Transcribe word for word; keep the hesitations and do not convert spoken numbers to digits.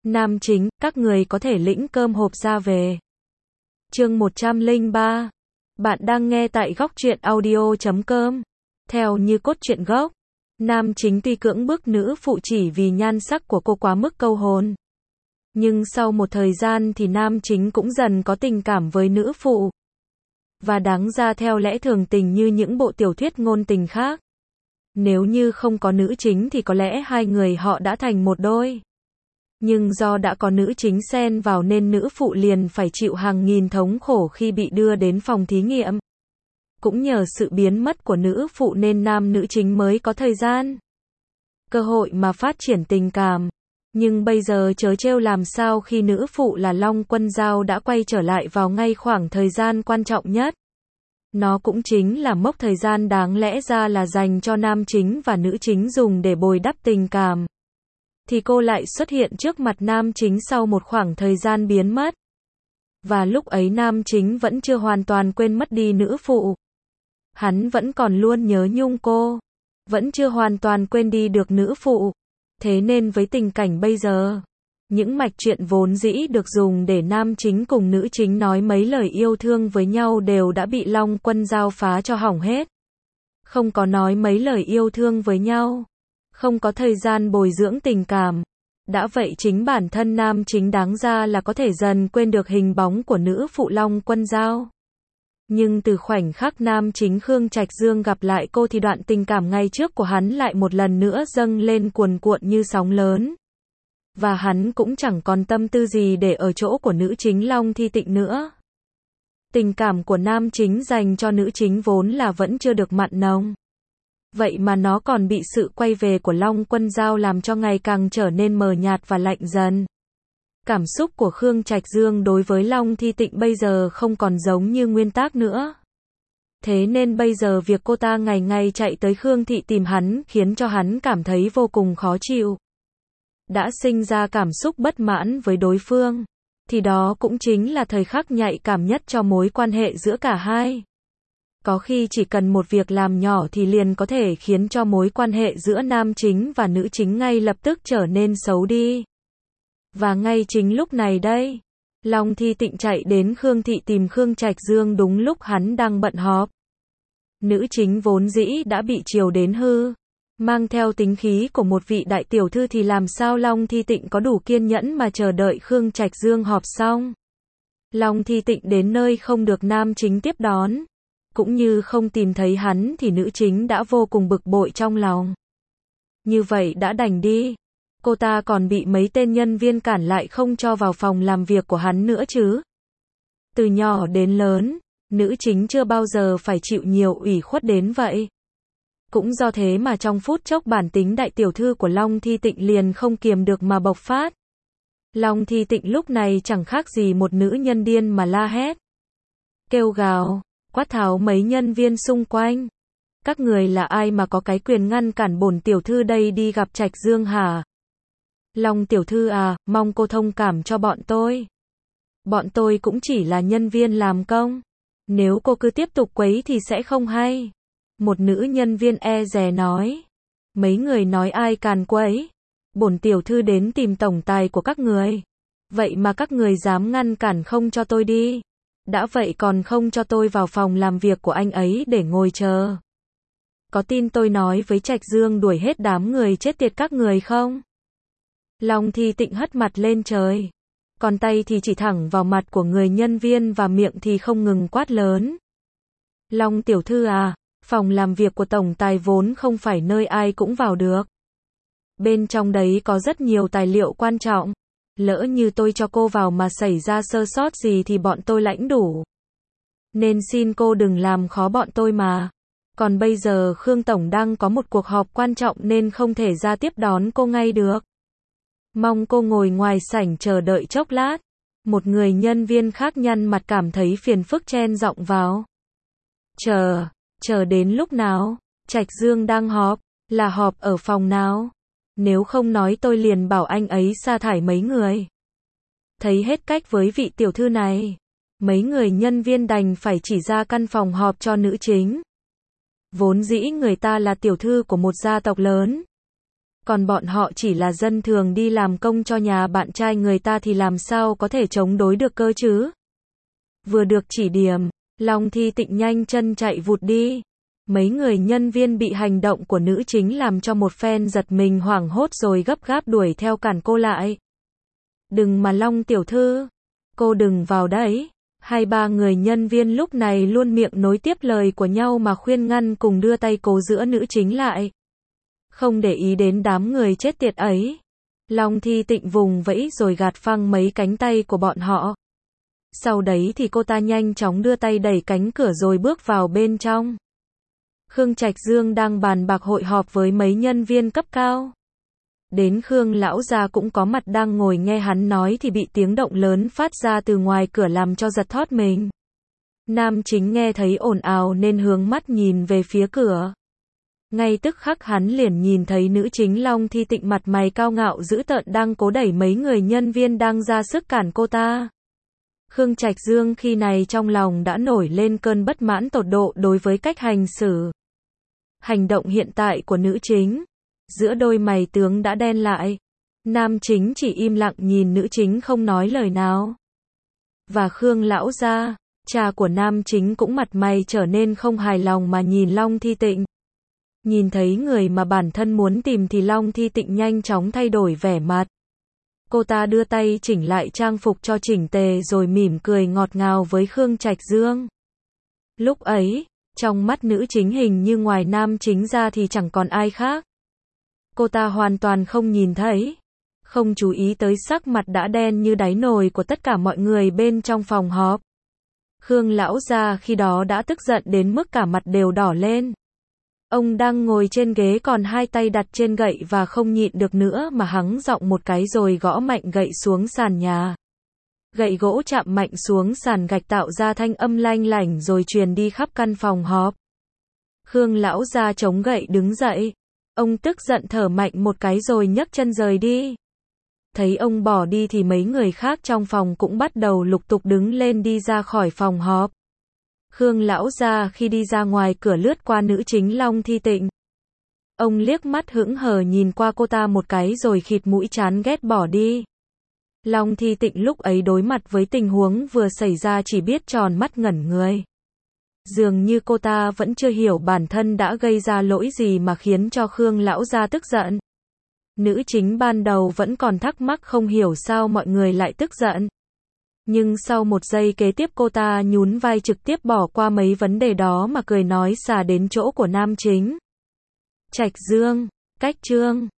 Nam chính, các người có thể lĩnh cơm hộp ra về. Chương một trăm lẻ ba. Bạn đang nghe tại góc truyện audio chấm com. Theo như cốt truyện gốc, nam chính tuy cưỡng bức nữ phụ chỉ vì nhan sắc của cô quá mức câu hồn. Nhưng sau một thời gian thì nam chính cũng dần có tình cảm với nữ phụ. Và đáng ra theo lẽ thường tình như những bộ tiểu thuyết ngôn tình khác. Nếu như không có nữ chính thì có lẽ hai người họ đã thành một đôi. Nhưng do đã có nữ chính xen vào nên nữ phụ liền phải chịu hàng nghìn thống khổ khi bị đưa đến phòng thí nghiệm. Cũng nhờ sự biến mất của nữ phụ nên nam nữ chính mới có thời gian, cơ hội mà phát triển tình cảm. Nhưng bây giờ chớ trêu làm sao khi nữ phụ là Long Quân Dao đã quay trở lại vào ngay khoảng thời gian quan trọng nhất. Nó cũng chính là mốc thời gian đáng lẽ ra là dành cho nam chính và nữ chính dùng để bồi đắp tình cảm. Thì cô lại xuất hiện trước mặt nam chính sau một khoảng thời gian biến mất. Và lúc ấy nam chính vẫn chưa hoàn toàn quên mất đi nữ phụ. Hắn vẫn còn luôn nhớ nhung cô. Vẫn chưa hoàn toàn quên đi được nữ phụ. Thế nên với tình cảnh bây giờ, những mạch truyện vốn dĩ được dùng để nam chính cùng nữ chính nói mấy lời yêu thương với nhau đều đã bị Long Quân Dao phá cho hỏng hết. Không có nói mấy lời yêu thương với nhau. Không có thời gian bồi dưỡng tình cảm. Đã vậy chính bản thân nam chính đáng ra là có thể dần quên được hình bóng của nữ phụ Long Quân Dao. Nhưng từ khoảnh khắc nam chính Khương Trạch Dương gặp lại cô thì đoạn tình cảm ngày trước của hắn lại một lần nữa dâng lên cuồn cuộn như sóng lớn. Và hắn cũng chẳng còn tâm tư gì để ở chỗ của nữ chính Long Thi Tịnh nữa. Tình cảm của nam chính dành cho nữ chính vốn là vẫn chưa được mặn nồng. Vậy mà nó còn bị sự quay về của Long Quân Dao làm cho ngày càng trở nên mờ nhạt và lạnh dần. Cảm xúc của Khương Trạch Dương đối với Long Thi Tịnh bây giờ không còn giống như nguyên tác nữa. Thế nên bây giờ việc cô ta ngày ngày chạy tới Khương Thị tìm hắn khiến cho hắn cảm thấy vô cùng khó chịu. Đã sinh ra cảm xúc bất mãn với đối phương, thì đó cũng chính là thời khắc nhạy cảm nhất cho mối quan hệ giữa cả hai. Có khi chỉ cần một việc làm nhỏ thì liền có thể khiến cho mối quan hệ giữa nam chính và nữ chính ngay lập tức trở nên xấu đi. Và ngay chính lúc này đây, Long Thi Tịnh chạy đến Khương Thị tìm Khương Trạch Dương đúng lúc hắn đang bận họp. Nữ chính vốn dĩ đã bị chiều đến hư, mang theo tính khí của một vị đại tiểu thư thì làm sao Long Thi Tịnh có đủ kiên nhẫn mà chờ đợi Khương Trạch Dương họp xong. Long Thi Tịnh đến nơi không được nam chính tiếp đón, cũng như không tìm thấy hắn thì nữ chính đã vô cùng bực bội trong lòng. Như vậy đã đành đi. Cô ta còn bị mấy tên nhân viên cản lại không cho vào phòng làm việc của hắn nữa chứ. Từ nhỏ đến lớn, nữ chính chưa bao giờ phải chịu nhiều ủy khuất đến vậy. Cũng do thế mà trong phút chốc bản tính đại tiểu thư của Long Thi Tịnh liền không kiềm được mà bộc phát. Long Thi Tịnh lúc này chẳng khác gì một nữ nhân điên mà la hét, kêu gào, quát tháo mấy nhân viên xung quanh. Các người là ai mà có cái quyền ngăn cản bổn tiểu thư đây đi gặp Trạch Dương hả? Long tiểu thư à, mong cô thông cảm cho bọn tôi. Bọn tôi cũng chỉ là nhân viên làm công. Nếu cô cứ tiếp tục quấy thì sẽ không hay. Một nữ nhân viên e dè nói. Mấy người nói ai càn quấy? Bổn tiểu thư đến tìm tổng tài của các người. Vậy mà các người dám ngăn cản không cho tôi đi. Đã vậy còn không cho tôi vào phòng làm việc của anh ấy để ngồi chờ. Có tin tôi nói với Trạch Dương đuổi hết đám người chết tiệt các người không? Long Thi Tịnh hất mặt lên trời, còn tay thì chỉ thẳng vào mặt của người nhân viên và miệng thì không ngừng quát lớn. Long tiểu thư à, phòng làm việc của tổng tài vốn không phải nơi ai cũng vào được. Bên trong đấy có rất nhiều tài liệu quan trọng. Lỡ như tôi cho cô vào mà xảy ra sơ sót gì thì bọn tôi lãnh đủ. Nên xin cô đừng làm khó bọn tôi mà. Còn bây giờ Khương Tổng đang có một cuộc họp quan trọng nên không thể ra tiếp đón cô ngay được. Mong cô ngồi ngoài sảnh chờ đợi chốc lát. Một người nhân viên khác nhăn mặt cảm thấy phiền phức chen giọng vào. Chờ, chờ đến lúc nào? Trạch Dương đang họp, là họp ở phòng nào? Nếu không nói tôi liền bảo anh ấy sa thải mấy người. Thấy hết cách với vị tiểu thư này, mấy người nhân viên đành phải chỉ ra căn phòng họp cho nữ chính. Vốn dĩ người ta là tiểu thư của một gia tộc lớn. Còn bọn họ chỉ là dân thường đi làm công cho nhà bạn trai người ta thì làm sao có thể chống đối được cơ chứ? Vừa được chỉ điểm, Long Thi Tịnh nhanh chân chạy vụt đi. Mấy người nhân viên bị hành động của nữ chính làm cho một phen giật mình hoảng hốt rồi gấp gáp đuổi theo cản cô lại. Đừng mà Long tiểu thư, cô đừng vào đấy. Hai ba người nhân viên lúc này luôn miệng nối tiếp lời của nhau mà khuyên ngăn cùng đưa tay cố giữ nữ chính lại. Không để ý đến đám người chết tiệt ấy. Long Thi Tịnh vùng vẫy rồi gạt phăng mấy cánh tay của bọn họ. Sau đấy thì cô ta nhanh chóng đưa tay đẩy cánh cửa rồi bước vào bên trong. Khương Trạch Dương đang bàn bạc hội họp với mấy nhân viên cấp cao. Đến Khương lão gia cũng có mặt đang ngồi nghe hắn nói thì bị tiếng động lớn phát ra từ ngoài cửa làm cho giật thót mình. Nam chính nghe thấy ồn ào nên hướng mắt nhìn về phía cửa. Ngay tức khắc hắn liền nhìn thấy nữ chính Long Thi Tịnh mặt mày cao ngạo dữ tợn đang cố đẩy mấy người nhân viên đang ra sức cản cô ta. Khương Trạch Dương khi này trong lòng đã nổi lên cơn bất mãn tột độ đối với cách hành xử. Hành động hiện tại của nữ chính. Giữa đôi mày tướng đã đen lại. Nam chính chỉ im lặng nhìn nữ chính không nói lời nào. Và Khương lão gia, cha của nam chính cũng mặt mày trở nên không hài lòng mà nhìn Long Thi Tịnh. Nhìn thấy người mà bản thân muốn tìm thì Long Thi Tịnh nhanh chóng thay đổi vẻ mặt. Cô ta đưa tay chỉnh lại trang phục cho chỉnh tề rồi mỉm cười ngọt ngào với Khương Trạch Dương. Lúc ấy, trong mắt nữ chính hình như ngoài nam chính ra thì chẳng còn ai khác. Cô ta hoàn toàn không nhìn thấy, không chú ý tới sắc mặt đã đen như đáy nồi của tất cả mọi người bên trong phòng họp. Khương lão gia khi đó đã tức giận đến mức cả mặt đều đỏ lên. Ông đang ngồi trên ghế còn hai tay đặt trên gậy và không nhịn được nữa mà hắng giọng một cái rồi gõ mạnh gậy xuống sàn nhà. Gậy gỗ chạm mạnh xuống sàn gạch tạo ra thanh âm lanh lảnh rồi truyền đi khắp căn phòng họp. Khương lão gia chống gậy đứng dậy. Ông tức giận thở mạnh một cái rồi nhấc chân rời đi. Thấy ông bỏ đi thì mấy người khác trong phòng cũng bắt đầu lục tục đứng lên đi ra khỏi phòng họp. Khương lão gia khi đi ra ngoài cửa lướt qua nữ chính Long Thi Tịnh. Ông liếc mắt hững hờ nhìn qua cô ta một cái rồi khịt mũi chán ghét bỏ đi. Long Thi Tịnh lúc ấy đối mặt với tình huống vừa xảy ra chỉ biết tròn mắt ngẩn người. Dường như cô ta vẫn chưa hiểu bản thân đã gây ra lỗi gì mà khiến cho Khương lão gia tức giận. Nữ chính ban đầu vẫn còn thắc mắc không hiểu sao mọi người lại tức giận. Nhưng sau một giây kế tiếp cô ta nhún vai trực tiếp bỏ qua mấy vấn đề đó mà cười nói xả đến chỗ của nam chính. Trạch Dương, Cách Trương.